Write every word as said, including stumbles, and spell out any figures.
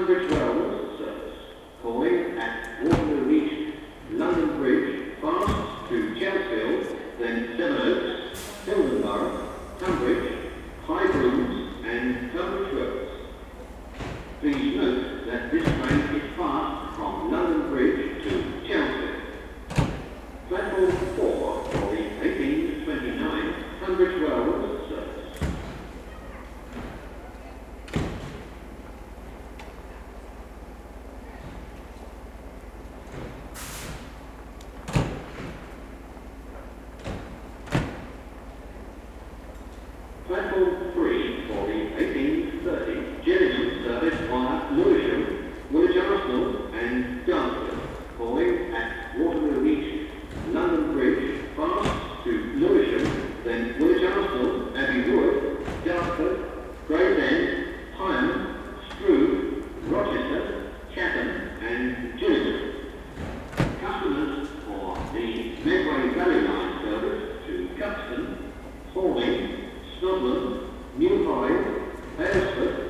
Tunbridge Wells service, calling at Waterloo East, London Bridge, fast to Chelsfield, then Seven Oaks, Hilton Borough, Tunbridge, High Brooms and Tunbridge Wells. Please note that this train is fast from London Bridge to Chelsea. Platform four for the eighteen twenty-nine Tunbridge Wells service. Platform three for the eighteen thirty Gillingham service via Lewisham, Woolwich Arsenal and Dartford, calling at Waterloo East, London Bridge, fast to Lewisham, then Woolwich Arsenal, Abbey Wood, Dartford, Gravesend, Higham, Strood, Rochester, Chatham and Gillingham. Customers for the Medway Valley Line service to Cuxton, Horley, Snodland, New Hyde, Aylesford,